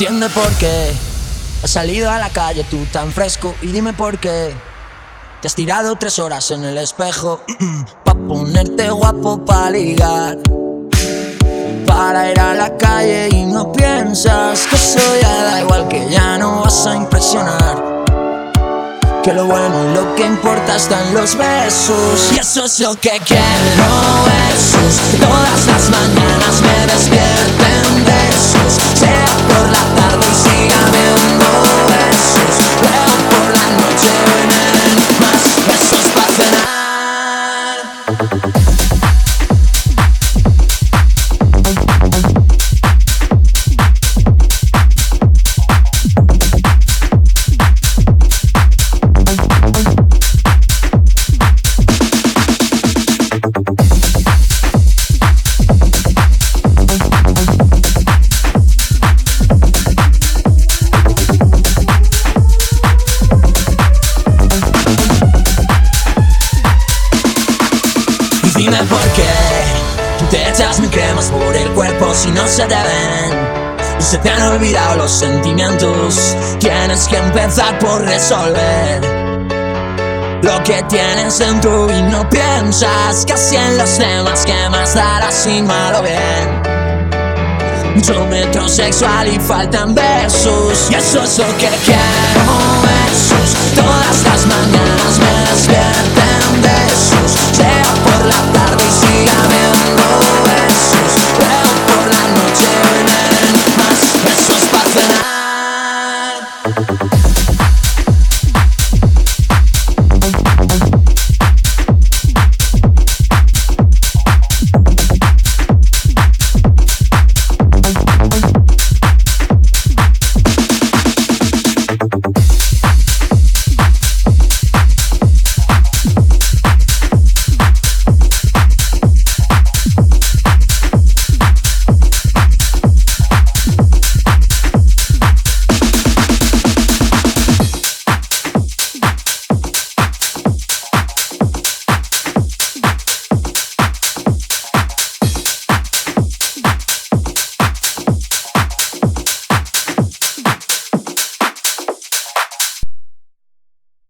entiende por qué has salido a la calle tú tan fresco. Y dime por qué te has tirado 3 horas en el espejo pa' ponerte guapo, pa' ligar, para ir a la calle. Y no piensas que eso ya da igual, que ya no vas a impresionar, que lo bueno y lo que importa está en los besos. Y eso es lo que quiero, besos. Todas las mañanas me despierten besos, sea por la tarde y siga viendo besos, luego por la noche hoy me den más besos para cenar. Dime por qué tú te echas mil cremas por el cuerpo si no se te ven y se te han olvidado los sentimientos. Tienes que empezar por resolver lo que tienes dentro y no piensas que así en los demás, que más dará sin malo bien. Mucho metrosexual y faltan besos, y eso es lo que quiero, besos. Todas las mañanas me despierten besos, sea por la tarde y siga viendo besos.